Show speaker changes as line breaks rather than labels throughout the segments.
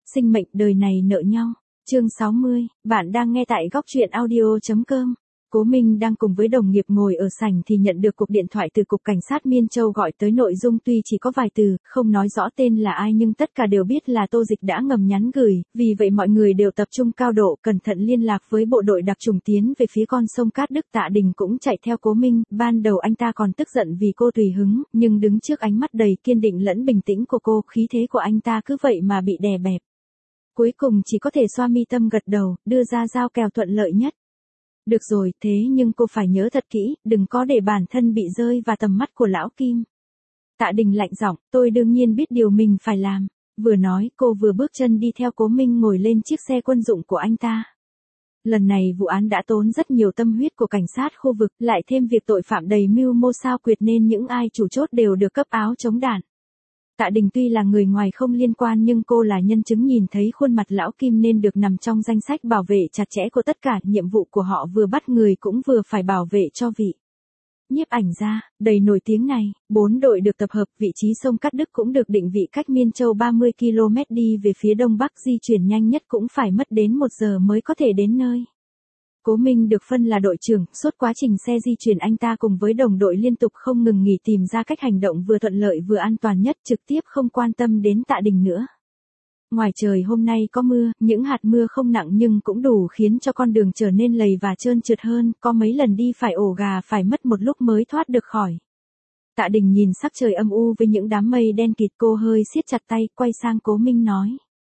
sinh mệnh đời này nợ nhau. Chương 60, bạn đang nghe tại góc truyện audio.com. Cố Minh đang cùng với đồng nghiệp ngồi ở sảnh thì nhận được cuộc điện thoại từ Cục Cảnh sát Miên Châu gọi tới, nội dung tuy chỉ có vài từ, không nói rõ tên là ai nhưng tất cả đều biết là Tô Dịch đã ngầm nhắn gửi, vì vậy mọi người đều tập trung cao độ cẩn thận liên lạc với bộ đội đặc trùng tiến về phía con sông Cát Đức. Tạ Đình cũng chạy theo Cố Minh, ban đầu anh ta còn tức giận vì cô tùy hứng, nhưng đứng trước ánh mắt đầy kiên định lẫn bình tĩnh của cô, khí thế của anh ta cứ vậy mà bị đè bẹp. Cuối cùng chỉ có thể xoa mi tâm gật đầu, đưa ra giao kèo thuận lợi nhất. Được rồi, thế nhưng cô phải nhớ thật kỹ, đừng có để bản thân bị rơi vào tầm mắt của lão Kim. Tạ Đình lạnh giọng, tôi đương nhiên biết điều mình phải làm. Vừa nói, cô vừa bước chân đi theo Cố Minh ngồi lên chiếc xe quân dụng của anh ta. Lần này vụ án đã tốn rất nhiều tâm huyết của cảnh sát khu vực, lại thêm việc tội phạm đầy mưu mô sao quyệt nên những ai chủ chốt đều được cấp áo chống đạn. Tạ Đình tuy là người ngoài không liên quan nhưng cô là nhân chứng nhìn thấy khuôn mặt lão Kim nên được nằm trong danh sách bảo vệ chặt chẽ của tất cả. Nhiệm vụ của họ vừa bắt người cũng vừa phải bảo vệ cho vị nhiếp ảnh gia đầy nổi tiếng này. 4 đội được tập hợp, vị trí sông Cát Đức cũng được định vị cách Miên Châu 30 km đi về phía đông bắc, di chuyển nhanh nhất cũng phải mất đến 1 giờ mới có thể đến nơi. Cố Minh được phân là đội trưởng, suốt quá trình xe di chuyển anh ta cùng với đồng đội liên tục không ngừng nghỉ tìm ra cách hành động vừa thuận lợi vừa an toàn nhất, trực tiếp không quan tâm đến Tạ Đình nữa. Ngoài trời hôm nay có mưa, những hạt mưa không nặng nhưng cũng đủ khiến cho con đường trở nên lầy và trơn trượt hơn, có mấy lần đi phải ổ gà phải mất một lúc mới thoát được khỏi. Tạ Đình nhìn sắc trời âm u với những đám mây đen kịt, cô hơi siết chặt tay, quay sang Cố Minh nói.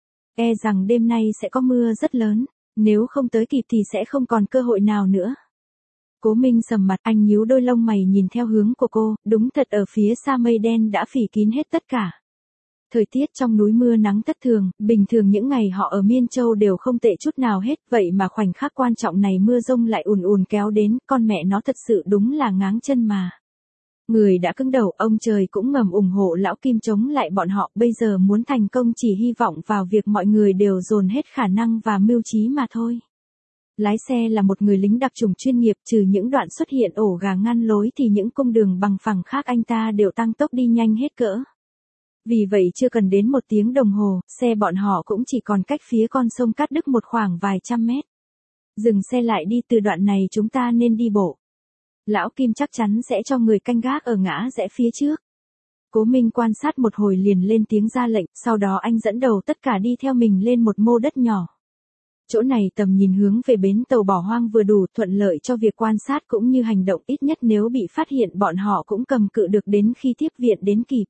E rằng đêm nay sẽ có mưa rất lớn. Nếu không tới kịp thì sẽ không còn cơ hội nào nữa. Cố Minh sầm mặt, anh nhíu đôi lông mày nhìn theo hướng của cô, đúng thật ở phía xa mây đen đã phủ kín hết tất cả. Thời tiết trong núi mưa nắng thất thường, bình thường những ngày họ ở Miên Châu đều không tệ chút nào hết, vậy mà khoảnh khắc quan trọng này mưa rông lại ùn ùn kéo đến, con mẹ nó thật sự đúng là ngáng chân mà. Người đã cứng đầu, ông trời cũng ngầm ủng hộ lão Kim chống lại bọn họ, bây giờ muốn thành công chỉ hy vọng vào việc mọi người đều dồn hết khả năng và mưu trí mà thôi. Lái xe là một người lính đặc chủng chuyên nghiệp, trừ những đoạn xuất hiện ổ gà ngăn lối thì những cung đường bằng phẳng khác anh ta đều tăng tốc đi nhanh hết cỡ. Vì vậy chưa cần đến 1 tiếng đồng hồ, xe bọn họ cũng chỉ còn cách phía con sông Cát Đức một khoảng vài trăm mét. Dừng xe lại đi, từ đoạn này chúng ta nên đi bộ. Lão Kim chắc chắn sẽ cho người canh gác ở ngã rẽ phía trước. Cố Minh quan sát một hồi liền lên tiếng ra lệnh, sau đó anh dẫn đầu tất cả đi theo mình lên một mô đất nhỏ. Chỗ này tầm nhìn hướng về bến tàu bỏ hoang vừa đủ, thuận lợi cho việc quan sát cũng như hành động, ít nhất nếu bị phát hiện bọn họ cũng cầm cự được đến khi tiếp viện đến kịp.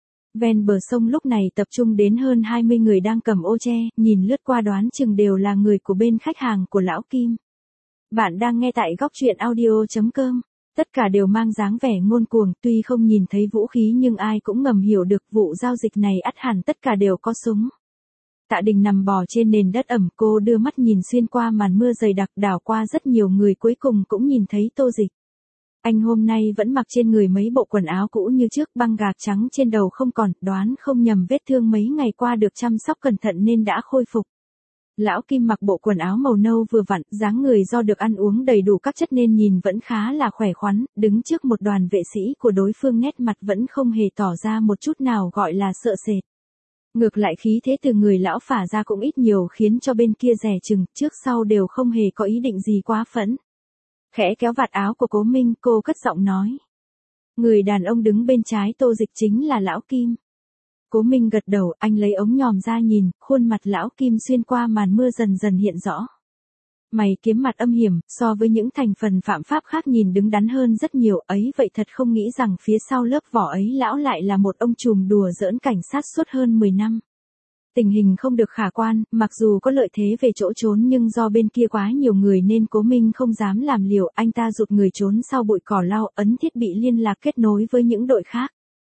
Ven bờ sông lúc này tập trung đến hơn 20 người đang cầm ô che, nhìn lướt qua đoán chừng đều là người của bên khách hàng của lão Kim. Bạn đang nghe tại góc truyện audio.com. Tất cả đều mang dáng vẻ ngông cuồng, tuy không nhìn thấy vũ khí nhưng ai cũng ngầm hiểu được vụ giao dịch này ắt hẳn tất cả đều có súng. Tạ Đình nằm bò trên nền đất ẩm, cô đưa mắt nhìn xuyên qua màn mưa dày đặc, đảo qua rất nhiều người, cuối cùng cũng nhìn thấy Tô Dịch. Anh hôm nay vẫn mặc trên người mấy bộ quần áo cũ như trước, băng gạc trắng trên đầu không còn, đoán không nhầm vết thương mấy ngày qua được chăm sóc cẩn thận nên đã khôi phục. Lão Kim mặc bộ quần áo màu nâu vừa vặn, dáng người do được ăn uống đầy đủ các chất nên nhìn vẫn khá là khỏe khoắn, đứng trước một đoàn vệ sĩ của đối phương nét mặt vẫn không hề tỏ ra một chút nào gọi là sợ sệt. Ngược lại khí thế từ người lão phả ra cũng ít nhiều khiến cho bên kia dè chừng, trước sau đều không hề có ý định gì quá phẫn. Khẽ kéo vạt áo của Cố Minh, cô cất giọng nói. Người đàn ông đứng bên trái Tô Dịch chính là lão Kim. Cố Minh gật đầu, anh lấy ống nhòm ra nhìn, khuôn mặt lão Kim xuyên qua màn mưa dần dần hiện rõ. Mày kiếm mặt âm hiểm, so với những thành phần phạm pháp khác nhìn đứng đắn hơn rất nhiều, ấy vậy thật không nghĩ rằng phía sau lớp vỏ ấy lão lại là một ông trùm đùa giỡn cảnh sát suốt hơn 10 năm. Tình hình không được khả quan, mặc dù có lợi thế về chỗ trốn nhưng do bên kia quá nhiều người nên Cố Minh không dám làm liều, anh ta rụt người trốn sau bụi cỏ lau, ấn thiết bị liên lạc kết nối với những đội khác.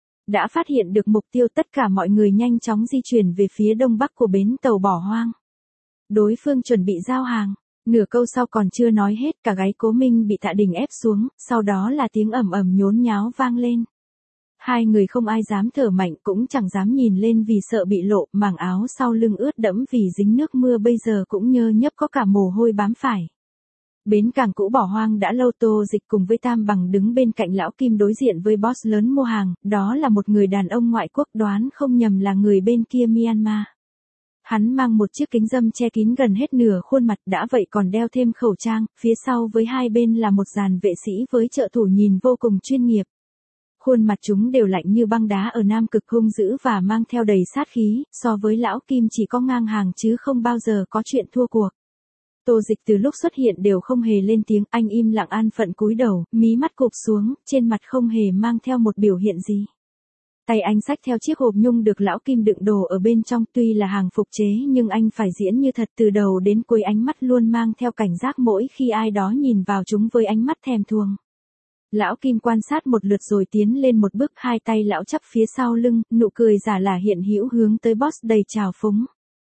Đã phát hiện được mục tiêu, tất cả mọi người nhanh chóng di chuyển về phía đông bắc của bến tàu bỏ hoang. Đối phương chuẩn bị giao hàng, nửa câu sau còn chưa nói hết, cả gáy Cố Minh bị Tạ Đình ép xuống, sau đó là tiếng ầm ầm nhốn nháo vang lên. Hai người không ai dám thở mạnh cũng chẳng dám nhìn lên vì sợ bị lộ, mảng áo sau lưng ướt đẫm vì dính nước mưa bây giờ cũng nhơ nhấp có cả mồ hôi bám phải. Bến cảng cũ bỏ hoang đã lâu, Tô Dịch cùng với Tam Bằng đứng bên cạnh lão Kim đối diện với boss lớn mua hàng, đó là một người đàn ông ngoại quốc, đoán không nhầm là người bên kia Myanmar. Hắn mang một chiếc kính râm che kín gần hết nửa khuôn mặt, đã vậy còn đeo thêm khẩu trang, phía sau với hai bên là một dàn vệ sĩ với trợ thủ nhìn vô cùng chuyên nghiệp. Khuôn mặt chúng đều lạnh như băng đá, ở Nam Cực hung dữ và mang theo đầy sát khí, so với lão Kim chỉ có ngang hàng chứ không bao giờ có chuyện thua cuộc. Tô Dịch từ lúc xuất hiện đều không hề lên tiếng, anh im lặng an phận cúi đầu, mí mắt cụp xuống, trên mặt không hề mang theo một biểu hiện gì. Tay anh xách theo chiếc hộp nhung được lão Kim đựng đồ ở bên trong, tuy là hàng phục chế nhưng anh phải diễn như thật, từ đầu đến cuối ánh mắt luôn mang theo cảnh giác mỗi khi ai đó nhìn vào chúng với ánh mắt thèm thuồng. Lão Kim quan sát một lượt rồi tiến lên một bước, hai tay lão chắp phía sau lưng, nụ cười giả là hiện hữu hướng tới boss đầy trào phúng.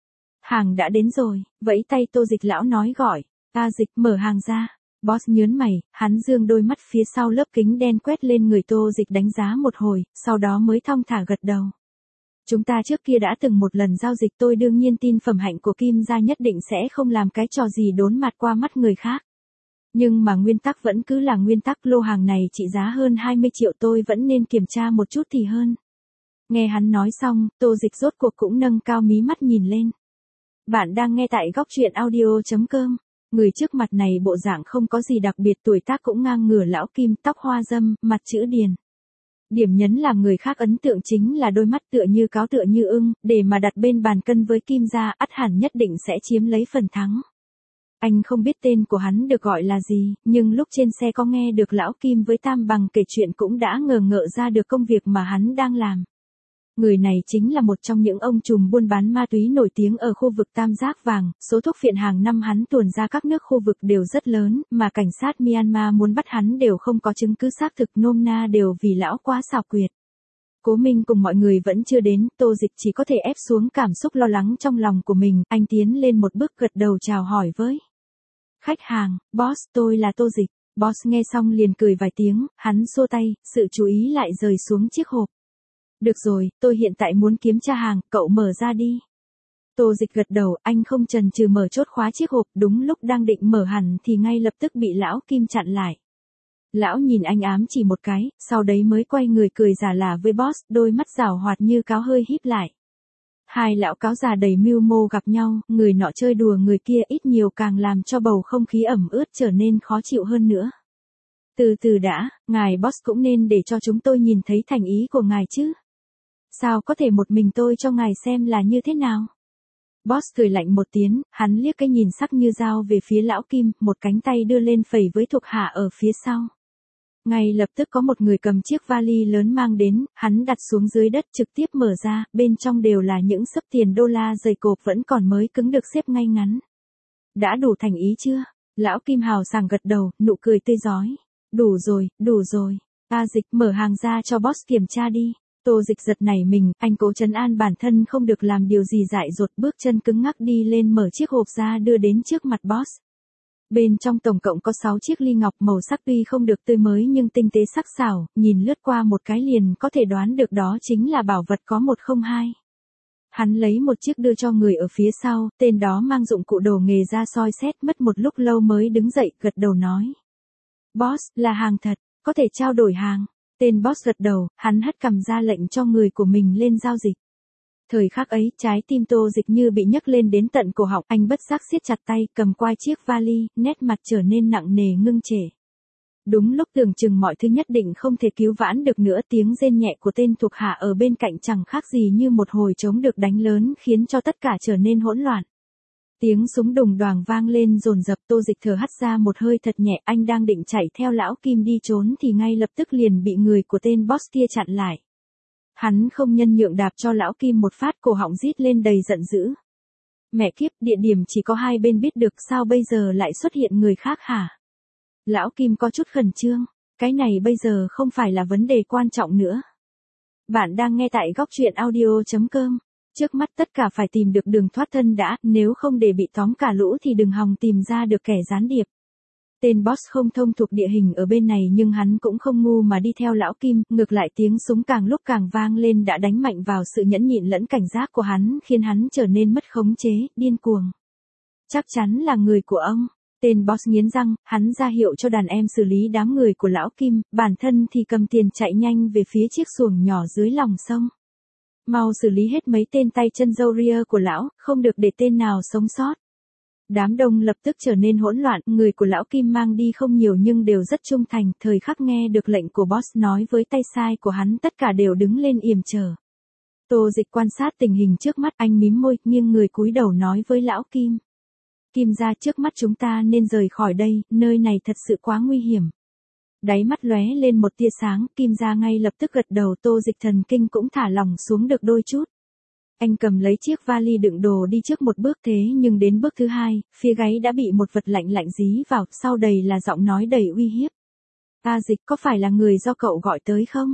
Hàng đã đến rồi, vẫy tay Tô Dịch, lão nói gọi, Dịch mở hàng ra. Boss nhớn mày, hắn dương đôi mắt phía sau lớp kính đen quét lên người Tô Dịch đánh giá một hồi, sau đó mới thong thả gật đầu. Chúng ta trước kia đã từng một lần giao dịch, tôi đương nhiên tin phẩm hạnh của Kim gia nhất định sẽ không làm cái trò gì đốn mặt qua mắt người khác. Nhưng mà nguyên tắc vẫn cứ là nguyên tắc, lô hàng này trị giá hơn 20 triệu, tôi vẫn nên kiểm tra một chút thì hơn. Nghe hắn nói xong, Tô Dịch rốt cuộc cũng nâng cao mí mắt nhìn lên. Bạn đang nghe tại góc truyện audio.com. Người trước mặt này bộ dạng không có gì đặc biệt, tuổi tác cũng ngang ngửa lão Kim, tóc hoa râm, mặt chữ điền. Điểm nhấn làm người khác ấn tượng chính là đôi mắt tựa như cáo tựa như ưng, để mà đặt bên bàn cân với Kim gia, ắt hẳn nhất định sẽ chiếm lấy phần thắng. Anh không biết tên của hắn được gọi là gì, nhưng lúc trên xe có nghe được lão Kim với Tam Bằng kể chuyện cũng đã ngờ ngợ ra được công việc mà hắn đang làm. Người này chính là một trong những ông trùm buôn bán ma túy nổi tiếng ở khu vực Tam Giác Vàng, số thuốc phiện hàng năm hắn tuồn ra các nước khu vực đều rất lớn, mà cảnh sát Myanmar muốn bắt hắn đều không có chứng cứ xác thực, nôm na đều vì lão quá xảo quyệt. Cố Minh cùng mọi người vẫn chưa đến, Tô Dịch chỉ có thể ép xuống cảm xúc lo lắng trong lòng của mình, anh tiến lên một bước gật đầu chào hỏi với khách hàng, boss, tôi là Tô Dịch. Boss nghe xong liền cười vài tiếng, hắn xua tay, sự chú ý lại rời xuống chiếc hộp. Được rồi, tôi hiện tại muốn kiểm tra hàng, cậu mở ra đi. Tô Dịch gật đầu, anh không chần chừ mở chốt khóa chiếc hộp, đúng lúc đang định mở hẳn thì ngay lập tức bị lão Kim chặn lại. Lão nhìn anh ám chỉ một cái, sau đấy mới quay người cười giả là với boss, đôi mắt giảo hoạt như cáo hơi híp lại. Hai lão cáo già đầy mưu mô gặp nhau, người nọ chơi đùa người kia ít nhiều càng làm cho bầu không khí ẩm ướt trở nên khó chịu hơn nữa. Từ từ đã, ngài boss cũng nên để cho chúng tôi nhìn thấy thành ý của ngài chứ. Sao có thể một mình tôi cho ngài xem là như thế nào? Boss cười lạnh một tiếng, hắn liếc cái nhìn sắc như dao về phía lão Kim, một cánh tay đưa lên phẩy với thuộc hạ ở phía sau. Ngay lập tức có một người cầm chiếc vali lớn mang đến, hắn đặt xuống dưới đất trực tiếp mở ra, bên trong đều là những xấp tiền đô la dày cộp vẫn còn mới cứng được xếp ngay ngắn. Đã đủ thành ý chưa? Lão Kim hào sảng gật đầu, nụ cười tươi rói. Đủ rồi, đủ rồi. Dịch mở hàng ra cho boss kiểm tra đi. Tô Dịch giật nảy mình, anh cố trấn an bản thân không được làm điều gì dại dột, bước chân cứng ngắc đi lên mở chiếc hộp ra đưa đến trước mặt boss. Bên trong tổng cộng có 6 chiếc ly ngọc, màu sắc tuy không được tươi mới nhưng tinh tế sắc sảo, nhìn lướt qua một cái liền có thể đoán được đó chính là bảo vật có 102. Hắn lấy một chiếc đưa cho người ở phía sau, tên đó mang dụng cụ đồ nghề ra soi xét, mất một lúc lâu mới đứng dậy, gật đầu nói. Boss, là hàng thật, có thể trao đổi hàng. Tên boss gật đầu, hắn hất cằm ra lệnh cho người của mình lên giao dịch. Thời khắc ấy, trái tim Tô Dịch như bị nhấc lên đến tận cổ họng, anh bất giác siết chặt tay, cầm quai chiếc vali, nét mặt trở nên nặng nề ngưng trệ. Đúng lúc tưởng chừng mọi thứ nhất định không thể cứu vãn được nữa, tiếng rên nhẹ của tên thuộc hạ ở bên cạnh chẳng khác gì như một hồi trống được đánh lớn, khiến cho tất cả trở nên hỗn loạn. Tiếng súng đùng đoàng vang lên dồn dập, Tô Dịch thở hắt ra một hơi thật nhẹ, anh đang định chạy theo lão Kim đi trốn thì ngay lập tức liền bị người của tên boss kia chặn lại. Hắn không nhân nhượng đạp cho lão Kim một phát, cổ họng rít lên đầy giận dữ. Mẹ kiếp, địa điểm chỉ có hai bên biết được, sao bây giờ lại xuất hiện người khác hả? Lão Kim có chút khẩn trương, cái này bây giờ không phải là vấn đề quan trọng nữa. Bạn đang nghe tại góc truyện audio.com. Trước mắt tất cả phải tìm được đường thoát thân đã, nếu không để bị tóm cả lũ thì đừng hòng tìm ra được kẻ gián điệp. Tên boss không thông thuộc địa hình ở bên này nhưng hắn cũng không ngu mà đi theo lão Kim, ngược lại tiếng súng càng lúc càng vang lên đã đánh mạnh vào sự nhẫn nhịn lẫn cảnh giác của hắn, khiến hắn trở nên mất khống chế, điên cuồng. Chắc chắn là người của ông. Tên boss nghiến răng, hắn ra hiệu cho đàn em xử lý đám người của lão Kim, bản thân thì cầm tiền chạy nhanh về phía chiếc xuồng nhỏ dưới lòng sông. Mau xử lý hết mấy tên tay chân râu ria của lão, không được để tên nào sống sót. Đám đông lập tức trở nên hỗn loạn, người của lão Kim mang đi không nhiều nhưng đều rất trung thành, thời khắc nghe được lệnh của boss nói với tay sai của hắn tất cả đều đứng lên yểm trở. Tô Dịch quan sát tình hình trước mắt, anh mím môi, nghiêng người cúi đầu nói với lão Kim. Kim gia, trước mắt chúng ta nên rời khỏi đây, nơi này thật sự quá nguy hiểm. Đáy mắt lóe lên một tia sáng, Kim gia ngay lập tức gật đầu. Tô Dịch thần kinh cũng thả lỏng xuống được đôi chút. Anh cầm lấy chiếc vali đựng đồ đi trước một bước, thế nhưng đến bước thứ hai, phía gáy đã bị một vật lạnh lạnh dí vào, sau đầy là giọng nói đầy uy hiếp. A Dịch, có phải là người do cậu gọi tới không?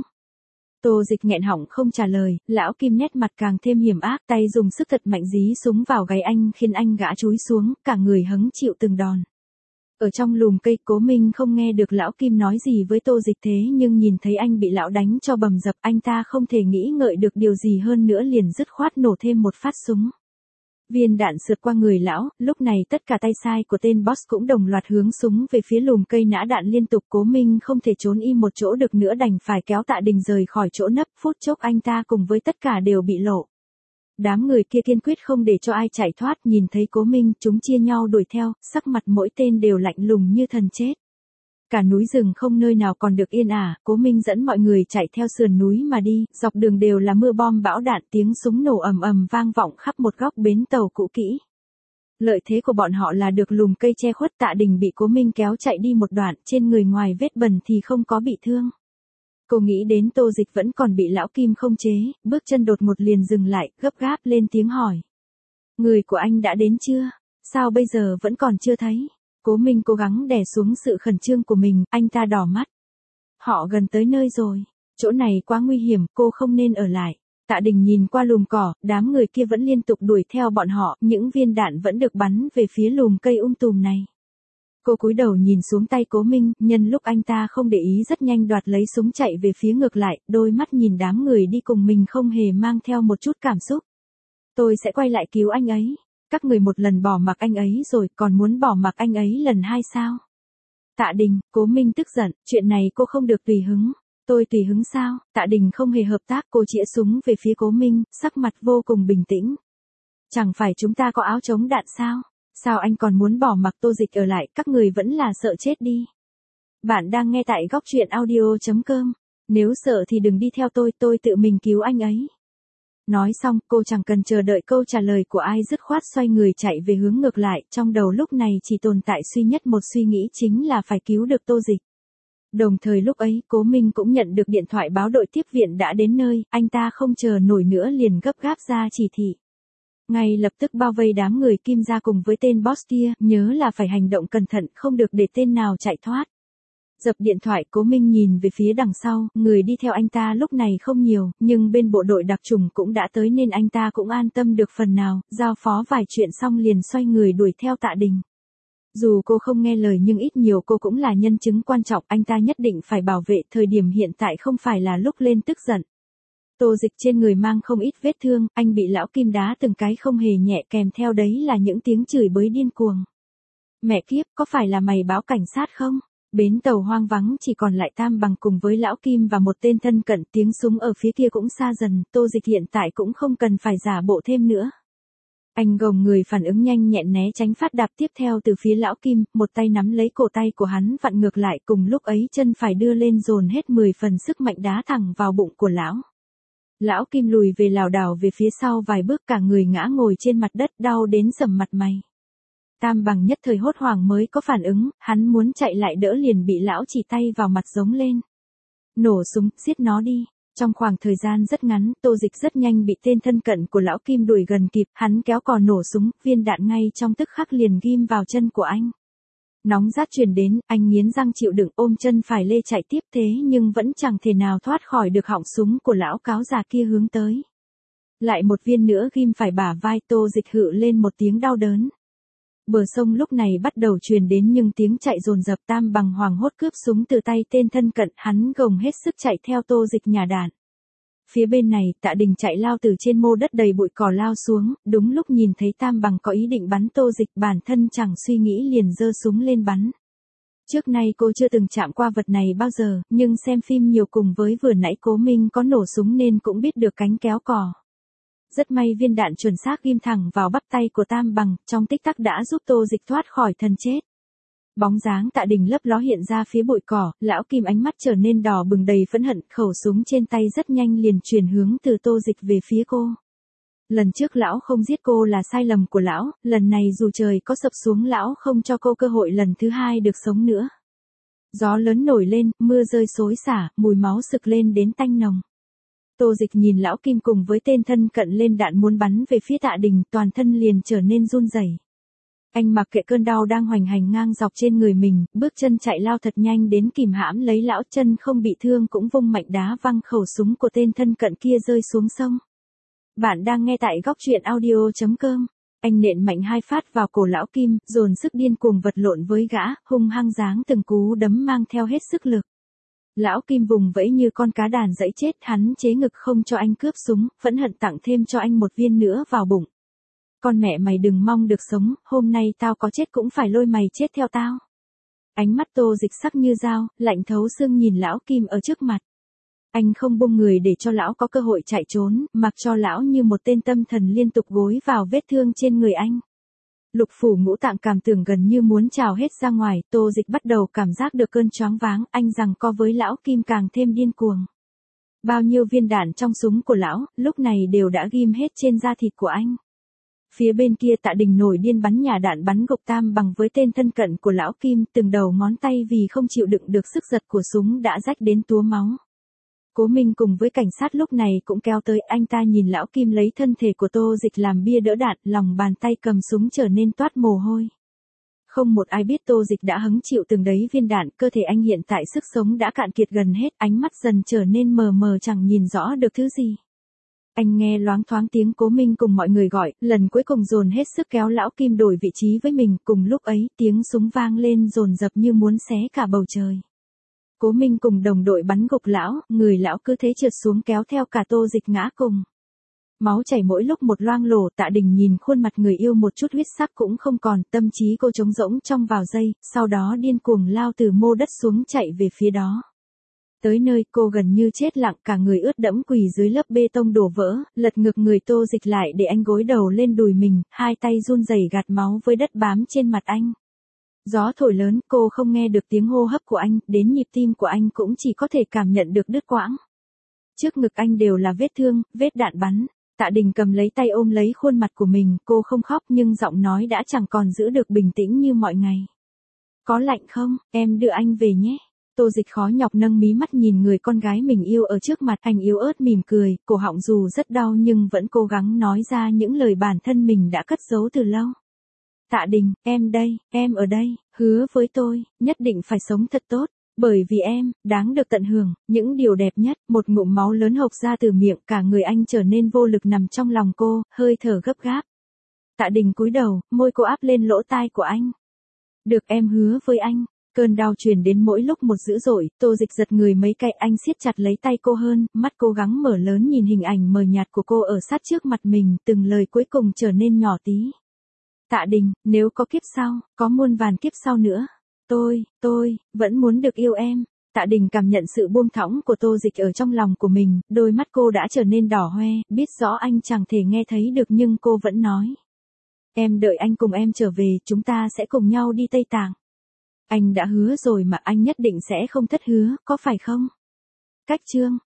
Tô Dịch nghẹn họng không trả lời, lão Kim nét mặt càng thêm hiểm ác, tay dùng sức thật mạnh dí súng vào gáy anh khiến anh gã chúi xuống, cả người hứng chịu từng đòn. Ở trong lùm cây, Cố Minh không nghe được lão Kim nói gì với Tô Dịch, thế nhưng nhìn thấy anh bị lão đánh cho bầm dập, anh ta không thể nghĩ ngợi được điều gì hơn nữa, liền dứt khoát nổ thêm một phát súng. Viên đạn sượt qua người lão, lúc này tất cả tay sai của tên boss cũng đồng loạt hướng súng về phía lùm cây, nã đạn liên tục. Cố Minh không thể trốn im một chỗ được nữa, đành phải kéo Tạ Đình rời khỏi chỗ nấp, phút chốc anh ta cùng với tất cả đều bị lộ. Đám người kia kiên quyết không để cho ai chạy thoát, nhìn thấy Cố Minh, chúng chia nhau đuổi theo, sắc mặt mỗi tên đều lạnh lùng như thần chết. Cả núi rừng không nơi nào còn được yên ả, Cố Minh dẫn mọi người chạy theo sườn núi mà đi, dọc đường đều là mưa bom bão đạn, tiếng súng nổ ầm ầm vang vọng khắp một góc bến tàu cũ kỹ. Lợi thế của bọn họ là được lùm cây che khuất. Tạ Đình bị Cố Minh kéo chạy đi một đoạn, trên người ngoài vết bẩn thì không có bị thương. Cô nghĩ đến Tô Dịch vẫn còn bị lão Kim không chế, bước chân đột ngột liền dừng lại, gấp gáp lên tiếng hỏi. Người của anh đã đến chưa? Sao bây giờ vẫn còn chưa thấy? Cố Minh cố gắng đè xuống sự khẩn trương của mình, anh ta đỏ mắt. Họ gần tới nơi rồi, chỗ này quá nguy hiểm, cô không nên ở lại. Tạ Đình nhìn qua lùm cỏ, đám người kia vẫn liên tục đuổi theo bọn họ, những viên đạn vẫn được bắn về phía lùm cây tùm này. Cô cúi đầu nhìn xuống tay Cố Minh, nhân lúc anh ta không để ý rất nhanh đoạt lấy súng chạy về phía ngược lại, đôi mắt nhìn đám người đi cùng mình không hề mang theo một chút cảm xúc. Tôi sẽ quay lại cứu anh ấy. Các người một lần bỏ mặc anh ấy rồi, còn muốn bỏ mặc anh ấy lần hai sao? Tạ Đình, Cố Minh tức giận, chuyện này cô không được tùy hứng. Tôi tùy hứng sao? Tạ Đình không hề hợp tác, cô chĩa súng về phía Cố Minh, sắc mặt vô cùng bình tĩnh. Chẳng phải chúng ta có áo chống đạn sao? Sao anh còn muốn bỏ mặc Tô Dịch ở lại, các người vẫn là sợ chết đi. Bạn đang nghe tại góc truyện audio.com. Nếu sợ thì đừng đi theo tôi tự mình cứu anh ấy. Nói xong, cô chẳng cần chờ đợi câu trả lời của ai, dứt khoát xoay người chạy về hướng ngược lại, trong đầu lúc này chỉ tồn tại duy nhất một suy nghĩ, chính là phải cứu được Tô Dịch. Đồng thời lúc ấy, Cố Minh cũng nhận được điện thoại báo đội tiếp viện đã đến nơi, anh ta không chờ nổi nữa liền gấp gáp ra chỉ thị. Ngay lập tức bao vây đám người Kim gia cùng với tên boss kia, nhớ là phải hành động cẩn thận, không được để tên nào chạy thoát. Dập điện thoại, Cố Minh nhìn về phía đằng sau, người đi theo anh ta lúc này không nhiều, nhưng bên bộ đội đặc trùng cũng đã tới nên anh ta cũng an tâm được phần nào, giao phó vài chuyện xong liền xoay người đuổi theo Tạ Đình. Dù cô không nghe lời nhưng ít nhiều cô cũng là nhân chứng quan trọng, anh ta nhất định phải bảo vệ, thời điểm hiện tại không phải là lúc lên tức giận. Tô Dịch trên người mang không ít vết thương, anh bị lão Kim đá từng cái không hề nhẹ, kèm theo đấy là những tiếng chửi bới điên cuồng. Mẹ kiếp, có phải là mày báo cảnh sát không? Bến tàu hoang vắng chỉ còn lại Tam Bằng cùng với lão Kim và một tên thân cận, tiếng súng ở phía kia cũng xa dần, Tô Dịch hiện tại cũng không cần phải giả bộ thêm nữa. Anh gồng người phản ứng nhanh nhẹn né tránh phát đạp tiếp theo từ phía lão Kim, một tay nắm lấy cổ tay của hắn vặn ngược lại, cùng lúc ấy chân phải đưa lên dồn hết 10 phần sức mạnh đá thẳng vào bụng của lão. Lão Kim lùi về lảo đảo về phía sau vài bước, cả người ngã ngồi trên mặt đất đau đến sầm mặt mày. Tam Bằng nhất thời hốt hoảng mới có phản ứng, hắn muốn chạy lại đỡ liền bị lão chỉ tay vào mặt giống lên. Nổ súng, giết nó đi. Trong khoảng thời gian rất ngắn, Tô Dịch rất nhanh bị tên thân cận của lão Kim đuổi gần kịp, hắn kéo cò nổ súng, viên đạn ngay trong tức khắc liền ghim vào chân của anh. Nóng rát truyền đến, anh nghiến răng chịu đựng ôm chân phải lê chạy tiếp, thế nhưng vẫn chẳng thể nào thoát khỏi được họng súng của lão cáo già kia hướng tới. Lại một viên nữa ghim phải bả vai, Tô Dịch hự lên một tiếng đau đớn. Bờ sông lúc này bắt đầu truyền đến nhưng tiếng chạy dồn dập, Tam Bằng hoảng hốt cướp súng từ tay tên thân cận, hắn gồng hết sức chạy theo Tô Dịch nhả đạn. Phía bên này, Tạ Đình chạy lao từ trên mô đất đầy bụi cỏ lao xuống, đúng lúc nhìn thấy Tam Bằng có ý định bắn Tô Dịch, bản thân chẳng suy nghĩ liền giơ súng lên bắn. Trước nay cô chưa từng chạm qua vật này bao giờ, nhưng xem phim nhiều cùng với vừa nãy Cố Minh có nổ súng nên cũng biết được cánh kéo cò. rất may viên đạn chuẩn xác ghim thẳng vào bắp tay của Tam Bằng, trong tích tắc đã giúp Tô Dịch thoát khỏi thân chết. Bóng dáng Tạ Đình lấp ló hiện ra phía bụi cỏ, lão Kim ánh mắt trở nên đỏ bừng đầy phẫn hận, khẩu súng trên tay rất nhanh liền chuyển hướng từ Tô Dịch về phía cô. Lần trước lão không giết cô là sai lầm của lão, lần này dù trời có sập xuống lão không cho cô cơ hội lần thứ hai được sống nữa. Gió lớn nổi lên, mưa rơi xối xả, mùi máu sực lên đến tanh nồng. Tô Dịch nhìn lão Kim cùng với tên thân cận lên đạn muốn bắn về phía Tạ Đình, toàn thân liền trở nên run rẩy. Anh mặc kệ cơn đau đang hoành hành ngang dọc trên người mình, bước chân chạy lao thật nhanh đến kìm hãm lấy lão, chân không bị thương cũng vung mạnh đá văng khẩu súng của tên thân cận kia rơi xuống sông. Bạn đang nghe tại góc truyện audio.com. Anh nện mạnh 2 phát vào cổ lão Kim, dồn sức điên cuồng vật lộn với gã, hung hăng giáng từng cú đấm mang theo hết sức lực. Lão Kim vùng vẫy như con cá đàn dẫy chết, hắn chế ngực không cho anh cướp súng, phẫn hận tặng thêm cho anh một viên nữa vào bụng. Con mẹ mày đừng mong được sống, hôm nay tao có chết cũng phải lôi mày chết theo tao. Ánh mắt Tô Dịch sắc như dao, lạnh thấu xương nhìn lão Kim ở trước mặt. Anh không buông người để cho lão có cơ hội chạy trốn, mặc cho lão như một tên tâm thần liên tục gối vào vết thương trên người anh. Lục phủ ngũ tạng cảm tưởng gần như muốn trào hết ra ngoài, Tô Dịch bắt đầu cảm giác được cơn choáng váng, anh giằng co với lão Kim càng thêm điên cuồng. Bao nhiêu viên đạn trong súng của lão, lúc này đều đã ghim hết trên da thịt của anh. Phía bên kia Tạ Đình nổi điên bắn nhả đạn bắn gục Tam Bằng với tên thân cận của lão Kim, từng đầu ngón tay vì không chịu đựng được sức giật của súng đã rách đến túa máu. Cố Minh cùng với cảnh sát lúc này cũng kéo tới, anh ta nhìn lão Kim lấy thân thể của Tô Dịch làm bia đỡ đạn, lòng bàn tay cầm súng trở nên toát mồ hôi. Không một ai biết Tô Dịch đã hứng chịu từng đấy viên đạn, cơ thể anh hiện tại sức sống đã cạn kiệt gần hết, ánh mắt dần trở nên mờ mờ chẳng nhìn rõ được thứ gì. Anh nghe loáng thoáng tiếng Cố Minh cùng mọi người gọi, lần cuối cùng dồn hết sức kéo lão Kim đổi vị trí với mình, cùng lúc ấy tiếng súng vang lên dồn dập như muốn xé cả bầu trời. Cố Minh cùng đồng đội bắn gục lão, người lão cứ thế trượt xuống kéo theo cả Tô Dịch ngã cùng. Máu chảy mỗi lúc một loang lổ, Tạ Đình nhìn khuôn mặt người yêu một chút huyết sắc cũng không còn, tâm trí cô trống rỗng trong vào giây, sau đó điên cuồng lao từ mô đất xuống chạy về phía đó. Tới nơi cô gần như chết lặng, cả người ướt đẫm quỳ dưới lớp bê tông đổ vỡ, lật ngược người Tô Dịch lại để anh gối đầu lên đùi mình, hai tay run rẩy gạt máu với đất bám trên mặt anh. Gió thổi lớn, cô không nghe được tiếng hô hấp của anh, đến nhịp tim của anh cũng chỉ có thể cảm nhận được đứt quãng. Trước ngực anh đều là vết thương, vết đạn bắn. Tạ Đình cầm lấy tay ôm lấy khuôn mặt của mình, cô không khóc nhưng giọng nói đã chẳng còn giữ được bình tĩnh như mọi ngày. Có lạnh không, em đưa anh về nhé. Tô Dịch khó nhọc nâng mí mắt nhìn người con gái mình yêu ở trước mặt, anh yếu ớt mỉm cười, cổ họng dù rất đau nhưng vẫn cố gắng nói ra những lời bản thân mình đã cất giấu từ lâu. Tạ Đình, em đây, em ở đây, hứa với tôi, nhất định phải sống thật tốt, bởi vì em, đáng được tận hưởng, những điều đẹp nhất. Một ngụm máu lớn hộc ra từ miệng, cả người anh trở nên vô lực nằm trong lòng cô, hơi thở gấp gáp. Tạ Đình cúi đầu, môi cô áp lên lỗ tai của anh. Được, em hứa với anh. Cơn đau truyền đến mỗi lúc một dữ dội, Tô Dịch giật người mấy cái, anh siết chặt lấy tay cô hơn, mắt cố gắng mở lớn nhìn hình ảnh mờ nhạt của cô ở sát trước mặt mình, từng lời cuối cùng trở nên nhỏ tí. Tạ Đình, nếu có kiếp sau, có muôn vàn kiếp sau nữa, tôi, vẫn muốn được yêu em. Tạ Đình cảm nhận sự buông thõng của Tô Dịch ở trong lòng của mình, đôi mắt cô đã trở nên đỏ hoe, biết rõ anh chẳng thể nghe thấy được nhưng cô vẫn nói. Em đợi anh cùng em trở về, chúng ta sẽ cùng nhau đi Tây Tạng. Anh đã hứa rồi mà, anh nhất định sẽ không thất hứa, có phải không? Cách chương